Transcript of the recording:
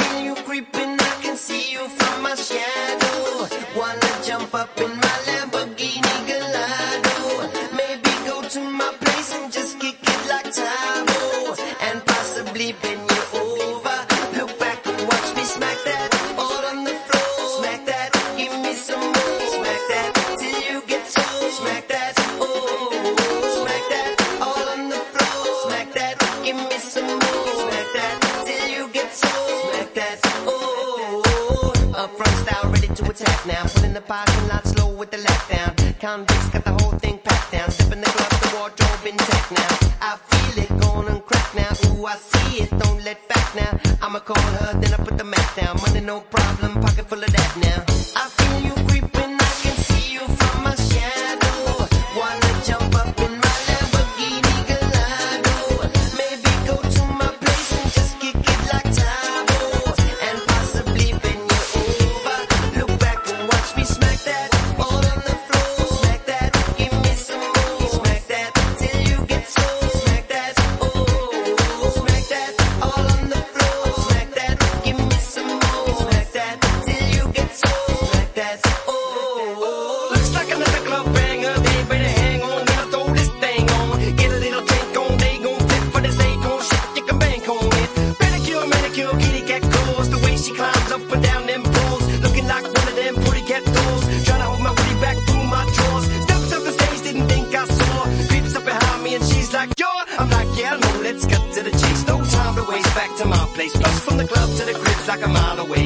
feel you creeping, I can see you from my shadow. Wanna jump up in my Lamborghini Gallardo. Maybe go to my place and just kick it like Tahoe, and possibly bend you over. Look back and watch me smack that all on the floor. Smack that, give me some more. Smack that till you get so. Smack that, oh. Smack that all on the floor. Smack that, give me some more. Smack that till you get so. Smack that, oh. Up front style, ready to attack now. Put in the parking lot slow with the lap down. Convicts got the whole thing packed down. Step in the club, the wardrobe intact now. I feel it going on crack now. Ooh, I see it, don't let back now. I'ma call her, then I put the mat down. Money no problem, pocket full of that now. I feel you creeping, I can see you from my shadow. Wanna jump up in my Lamborghini Gallardo. Maybe go to my place and just kick it like Tahoe, and possibly bend you over. Look back and watch me smack that all on the floor. Smack that, give me some more. Smack that till you get so. Smack that, oh. Smack that all on the floor. Smack that, give me some more. Smack that till you get so. Smack that, oh. Looks like another club banger. They better hang on when I throw this thing on. Get a little tank on, they gon' flip for this acorn shit. You can bank on it. Pedicure, manicure, kitty cat claws. The way she climbs up and down them poles, looking like one of them pretty cat dolls. Trying to hold my booty back through my drawers. Steps up the stage, didn't think I saw. Creeps up behind me and she's like, yo. I'm like, yeah, no, let's cut to the chase. No time to waste, back to my place. Plus from the club to the crib's like a mile away.